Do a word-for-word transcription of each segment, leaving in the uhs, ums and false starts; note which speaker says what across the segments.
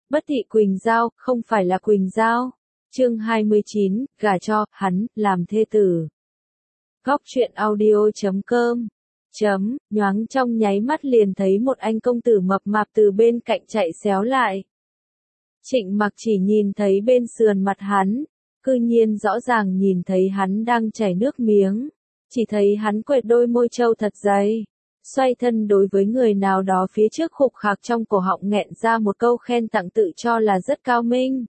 Speaker 1: Bất thị Quỳnh Giao, không phải là Quỳnh Giao. Chương hai mươi chín, gả cho hắn làm thê tử. Góc truyện audio chấm com chấm nhoáng trong nháy mắt liền thấy một anh công tử mập mạp từ bên cạnh chạy xéo lại. Trịnh Mặc chỉ nhìn thấy bên sườn mặt hắn, cư nhiên rõ ràng nhìn thấy hắn đang chảy nước miếng, chỉ thấy hắn quệt đôi môi trâu thật dày, xoay thân đối với người nào đó phía trước khục khạc trong cổ họng nghẹn ra một câu khen tặng tự cho là rất cao minh.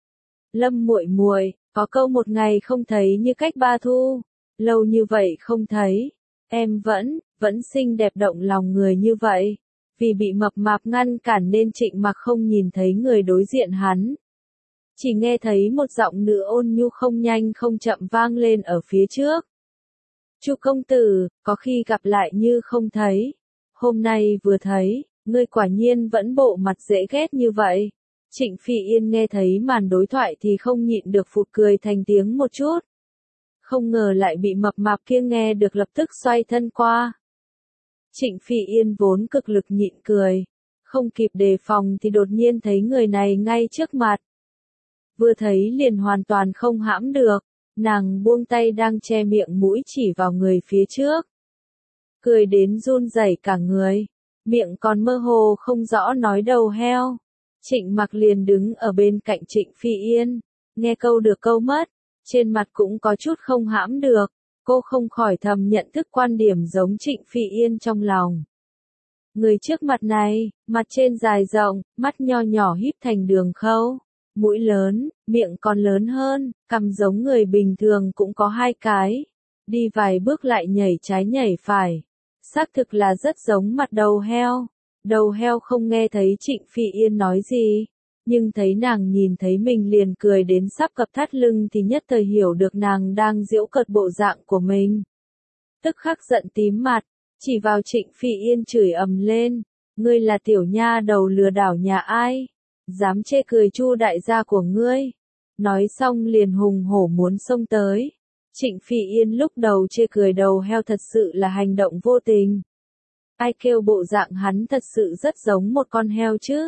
Speaker 1: Lâm muội muội, có câu một ngày không thấy như cách ba thu, lâu như vậy không thấy, em vẫn, vẫn xinh đẹp động lòng người như vậy. Vì bị mập mạp ngăn cản nên Trịnh Mặc không nhìn thấy người đối diện hắn. Chỉ nghe thấy một giọng nữ ôn nhu không nhanh không chậm vang lên ở phía trước. Chu công tử, có khi gặp lại như không thấy. Hôm nay vừa thấy, ngươi quả nhiên vẫn bộ mặt dễ ghét như vậy. Trịnh Phi Yên nghe thấy màn đối thoại thì không nhịn được phụt cười thành tiếng một chút. Không ngờ lại bị mập mạp kia nghe được lập tức xoay thân qua. Trịnh Phi Yên vốn cực lực nhịn cười, không kịp đề phòng thì đột nhiên thấy người này ngay trước mặt. Vừa thấy liền hoàn toàn không hãm được, nàng buông tay đang che miệng mũi chỉ vào người phía trước. Cười đến run rẩy cả người, miệng còn mơ hồ không rõ nói đầu heo. Trịnh Mặc liền đứng ở bên cạnh Trịnh Phi Yên, nghe câu được câu mất, trên mặt cũng có chút không hãm được. Cô không khỏi thầm nhận thức quan điểm giống Trịnh Phi Yên trong lòng. Người trước mặt này, mặt trên dài rộng, mắt nho nhỏ híp thành đường khâu, mũi lớn, miệng còn lớn hơn, cằm giống người bình thường cũng có hai cái, đi vài bước lại nhảy trái nhảy phải. Xác thực là rất giống mặt đầu heo. Đầu heo không nghe thấy Trịnh Phi Yên nói gì, nhưng thấy nàng nhìn thấy mình liền cười đến sắp cập thắt lưng thì nhất thời hiểu được nàng đang giễu cợt bộ dạng của mình. Tức khắc giận tím mặt, chỉ vào Trịnh Phi Yên chửi ầm lên, ngươi là tiểu nha đầu lừa đảo nhà ai, dám chê cười Chu đại gia của ngươi. Nói xong liền hùng hổ muốn xông tới. Trịnh Phi Yên lúc đầu chê cười đầu heo thật sự là hành động vô tình. Ai kêu bộ dạng hắn thật sự rất giống một con heo chứ.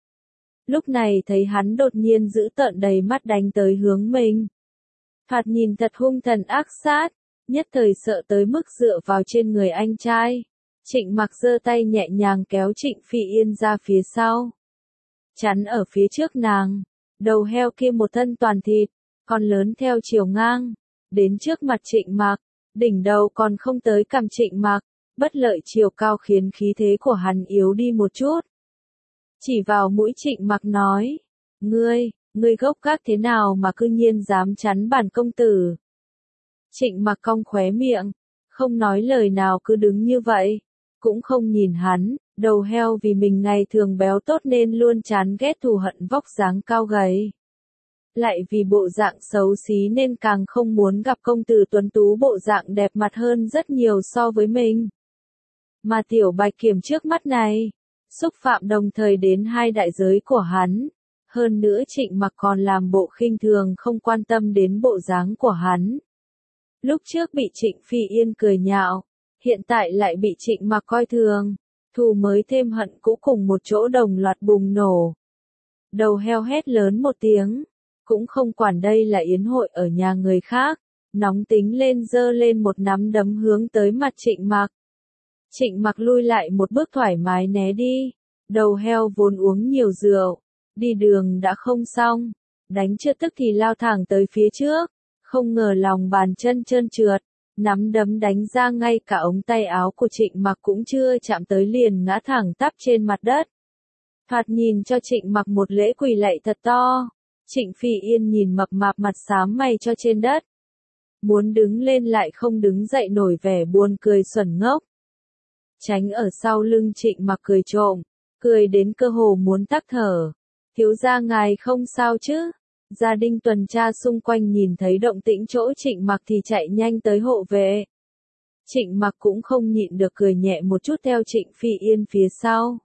Speaker 1: Lúc này thấy hắn đột nhiên giữ tợn đầy mắt đánh tới hướng mình. Thoạt nhìn thật hung thần ác sát, nhất thời sợ tới mức dựa vào trên người anh trai. Trịnh Mặc giơ tay nhẹ nhàng kéo Trịnh Phi Yên ra phía sau. Chắn ở phía trước nàng, đầu heo kia một thân toàn thịt, còn lớn theo chiều ngang. Đến trước mặt Trịnh Mặc, đỉnh đầu còn không tới cằm Trịnh Mặc, bất lợi chiều cao khiến khí thế của hắn yếu đi một chút. Chỉ vào mũi Trịnh Mặc nói, ngươi, ngươi gốc gác thế nào mà cư nhiên dám chắn bản công tử. Trịnh Mặc cong khóe miệng, không nói lời nào cứ đứng như vậy, cũng không nhìn hắn, đầu heo vì mình ngày thường béo tốt nên luôn chán ghét thù hận vóc dáng cao gầy. Lại vì bộ dạng xấu xí nên càng không muốn gặp công tử tuấn tú bộ dạng đẹp mặt hơn rất nhiều so với mình. Mà tiểu bạch kiểm trước mắt này, xúc phạm đồng thời đến hai đại giới của hắn. Hơn nữa Trịnh Mặc còn làm bộ khinh thường không quan tâm đến bộ dáng của hắn. Lúc trước bị Trịnh Phi Yên cười nhạo, hiện tại lại bị Trịnh Mặc coi thường. Thù mới thêm hận cũ cùng một chỗ đồng loạt bùng nổ. Đầu heo hét lớn một tiếng, cũng không quản đây là yến hội ở nhà người khác, nóng tính lên giơ lên một nắm đấm hướng tới mặt Trịnh Mặc. Trịnh Mặc lui lại một bước thoải mái né đi, đầu heo vốn uống nhiều rượu, đi đường đã không xong, đánh chưa tức thì lao thẳng tới phía trước, không ngờ lòng bàn chân trơn trượt, nắm đấm đánh ra ngay cả ống tay áo của Trịnh Mặc cũng chưa chạm tới liền ngã thẳng tắp trên mặt đất. Thoạt nhìn cho Trịnh Mặc một lễ quỳ lạy thật to, Trịnh Phi Yên nhìn mập mạp mặt xám mày cho trên đất. Muốn đứng lên lại không đứng dậy nổi vẻ buồn cười xuẩn ngốc. Tránh ở sau lưng Trịnh Mặc cười trộm, cười đến cơ hồ muốn tắc thở. Thiếu gia ngài không sao chứ? Gia đình tuần tra xung quanh nhìn thấy động tĩnh chỗ Trịnh Mặc thì chạy nhanh tới hộ vệ. Trịnh Mặc cũng không nhịn được cười nhẹ một chút theo Trịnh Phi Yên phía sau.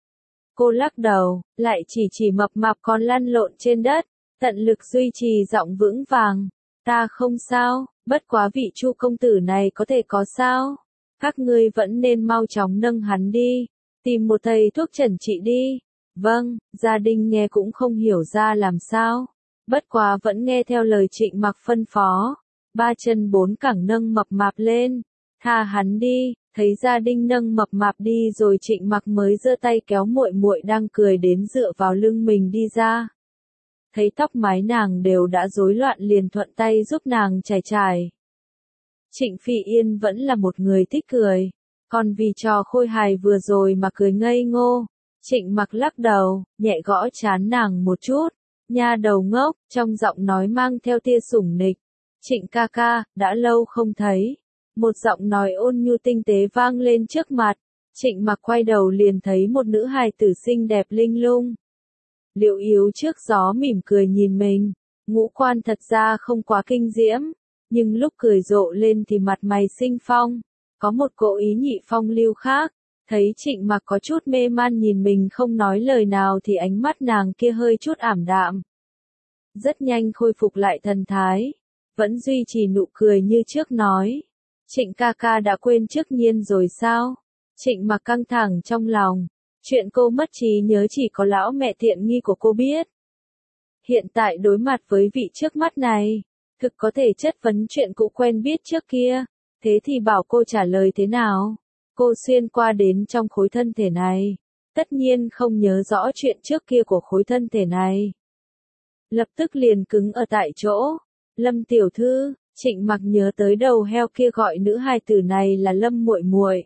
Speaker 1: Cô lắc đầu, lại chỉ chỉ mập mạp còn lăn lộn trên đất, tận lực duy trì giọng vững vàng. Ta không sao, bất quá vị Chu công tử này có thể có sao? Các ngươi vẫn nên mau chóng nâng hắn đi, tìm một thầy thuốc chẩn trị đi. Vâng, gia đình nghe cũng không hiểu ra làm sao. Bất quá vẫn nghe theo lời Trịnh Mặc phân phó. Ba chân bốn cẳng nâng mập mạp lên. Tha hắn đi, thấy gia đình nâng mập mạp đi rồi Trịnh Mặc mới giơ tay kéo muội muội đang cười đến dựa vào lưng mình đi ra. Thấy tóc mái nàng đều đã rối loạn liền thuận tay giúp nàng chải chải. Trịnh Phi Yên vẫn là một người thích cười. Còn vì trò khôi hài vừa rồi mà cười ngây ngô. Trịnh Mặc lắc đầu, nhẹ gõ trán nàng một chút. Nha đầu ngốc, trong giọng nói mang theo tia sủng nịch. Trịnh ca ca, đã lâu không thấy. Một giọng nói ôn nhu tinh tế vang lên trước mặt. Trịnh Mặc quay đầu liền thấy một nữ hài tử xinh đẹp linh lung. Liễu Yếu trước gió mỉm cười nhìn mình. Ngũ quan thật ra không quá kinh diễm. Nhưng lúc cười rộ lên thì mặt mày sinh phong. Có một cỗ ý nhị phong lưu khác. Thấy Trịnh Mặc có chút mê man nhìn mình không nói lời nào thì ánh mắt nàng kia hơi chút ảm đạm. Rất nhanh khôi phục lại thần thái. Vẫn duy trì nụ cười như trước nói. Trịnh ca ca đã quên trước Nhiên rồi sao? Trịnh Mặc căng thẳng trong lòng. Chuyện cô mất trí nhớ chỉ có lão mẹ tiện nghi của cô biết. Hiện tại đối mặt với vị trước mắt này. Thực có thể chất vấn chuyện cũ quen biết trước kia. Thế thì bảo cô trả lời thế nào? Cô xuyên qua đến trong khối thân thể này. Tất nhiên không nhớ rõ chuyện trước kia của khối thân thể này. Lập tức liền cứng ở tại chỗ. Lâm tiểu thư, Trịnh Mặc nhớ tới đầu heo kia gọi nữ hài tử này là Lâm muội muội.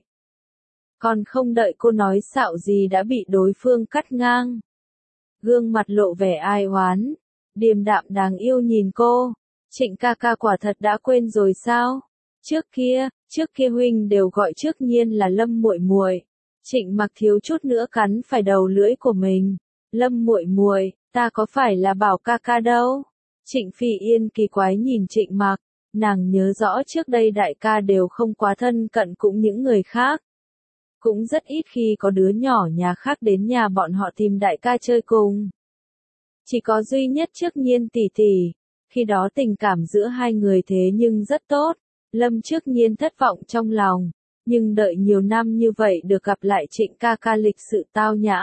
Speaker 1: Còn không đợi cô nói xạo gì đã bị đối phương cắt ngang. Gương mặt lộ vẻ ai oán. Điềm đạm đáng yêu nhìn cô. Trịnh ca ca quả thật đã quên rồi sao? Trước kia, trước kia huynh đều gọi trước Nhiên là Lâm muội muội. Trịnh Mặc thiếu chút nữa cắn phải đầu lưỡi của mình. Lâm muội muội, ta có phải là bảo ca ca đâu? Trịnh Phi Yên kỳ quái nhìn Trịnh Mặc, nàng nhớ rõ trước đây đại ca đều không quá thân cận cũng những người khác. Cũng rất ít khi có đứa nhỏ nhà khác đến nhà bọn họ tìm đại ca chơi cùng. Chỉ có duy nhất trước Nhiên tỷ tỷ, khi đó tình cảm giữa hai người thế nhưng rất tốt. Lâm trước Nhiên thất vọng trong lòng, nhưng đợi nhiều năm như vậy được gặp lại Trịnh ca ca lịch sự tao nhã.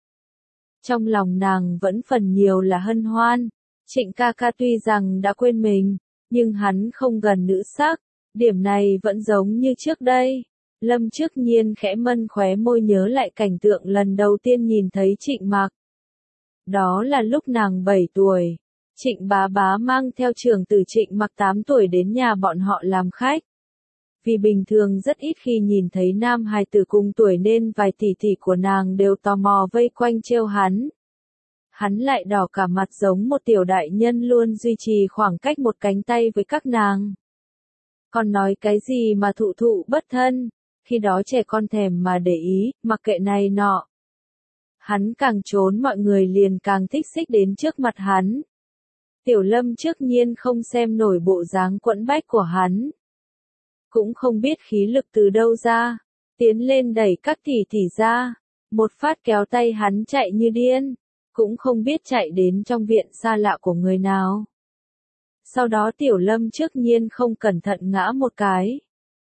Speaker 1: Trong lòng nàng vẫn phần nhiều là hân hoan. Trịnh ca ca tuy rằng đã quên mình, nhưng hắn không gần nữ sắc, điểm này vẫn giống như trước đây. Lâm trước Nhiên khẽ mân khóe môi nhớ lại cảnh tượng lần đầu tiên nhìn thấy Trịnh Mặc. Đó là lúc nàng bảy tuổi. Trịnh bá bá mang theo trưởng tử Trịnh Mặc tám tuổi đến nhà bọn họ làm khách. Vì bình thường rất ít khi nhìn thấy nam hài tử cùng tuổi nên vài tỷ tỷ của nàng đều tò mò vây quanh trêu hắn. Hắn lại đỏ cả mặt giống một tiểu đại nhân luôn duy trì khoảng cách một cánh tay với các nàng. Còn nói cái gì mà thụ thụ bất thân, khi đó trẻ con thèm mà để ý, mặc kệ này nọ. Hắn càng trốn mọi người liền càng thích xích đến trước mặt hắn. Tiểu Lâm trước Nhiên không xem nổi bộ dáng quẫn bách của hắn. Cũng không biết khí lực từ đâu ra. Tiến lên đẩy các tỷ tỷ ra. Một phát kéo tay hắn chạy như điên. Cũng không biết chạy đến trong viện xa lạ của người nào. Sau đó Tiểu Lâm trước Nhiên không cẩn thận ngã một cái.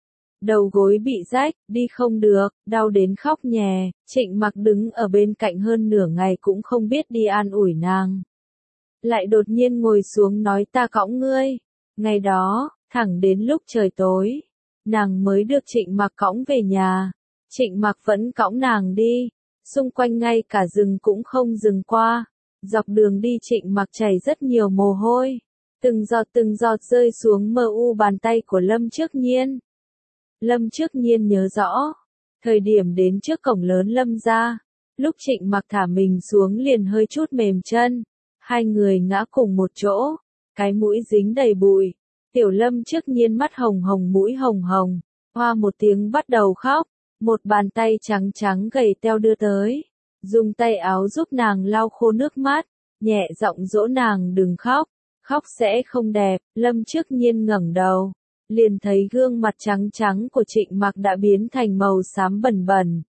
Speaker 1: Đầu gối bị rách, đi không được, đau đến khóc nhè. Trịnh Mặc đứng ở bên cạnh hơn nửa ngày cũng không biết đi an ủi nàng. Lại đột nhiên ngồi xuống nói ta cõng ngươi. Ngày đó, thẳng đến lúc trời tối, nàng mới được Trịnh Mặc cõng về nhà. Trịnh Mặc vẫn cõng nàng đi. Xung quanh ngay cả rừng cũng không dừng qua. Dọc đường đi Trịnh Mặc chảy rất nhiều mồ hôi. Từng giọt từng giọt rơi xuống mờ u bàn tay của Lâm trước Nhiên. Lâm trước Nhiên nhớ rõ. Thời điểm đến trước cổng lớn Lâm gia. Lúc Trịnh Mặc thả mình xuống liền hơi chút mềm chân. Hai người ngã cùng một chỗ. Cái mũi dính đầy bụi. Tiểu Lâm trước Nhiên mắt hồng hồng mũi hồng hồng. Hoa một tiếng bắt đầu khóc. Một bàn tay trắng trắng gầy teo đưa tới. Dùng tay áo giúp nàng lau khô nước mắt. Nhẹ giọng dỗ nàng đừng khóc. Khóc sẽ không đẹp. Lâm trước Nhiên ngẩng đầu. Liền thấy gương mặt trắng trắng của Trịnh Mặc đã biến thành màu xám bẩn bẩn.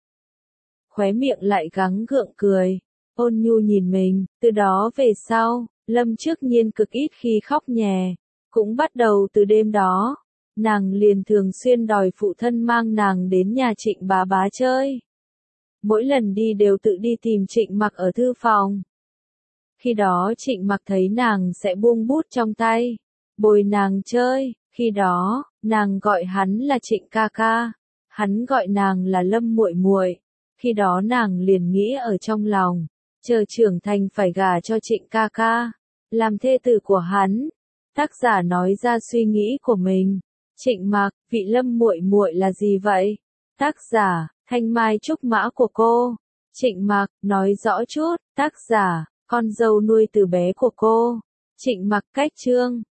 Speaker 1: Khóe miệng lại gắng gượng cười. Ôn nhu nhìn mình. Từ đó về sau, Lâm trước Nhiên cực ít khi khóc nhè. Cũng bắt đầu từ đêm đó. Nàng liền thường xuyên đòi phụ thân mang nàng đến nhà Trịnh bá bá chơi. mỗi lần đi đều tự đi tìm Trịnh Mặc ở thư phòng. Khi đó Trịnh Mặc thấy nàng sẽ buông bút trong tay, bồi nàng chơi, khi đó, nàng gọi hắn là Trịnh ca ca, hắn gọi nàng là Lâm muội muội. Khi đó nàng liền nghĩ ở trong lòng, chờ trưởng thành phải gả cho Trịnh ca ca, làm thê tử của hắn. Tác giả nói ra suy nghĩ của mình. Trịnh Mặc, vị Lâm muội muội là gì vậy? Tác giả, Thanh Mai Trúc Mã của cô. Trịnh Mặc, nói rõ chút. Tác giả, con dâu nuôi từ bé của cô. Trịnh Mặc, cách chương.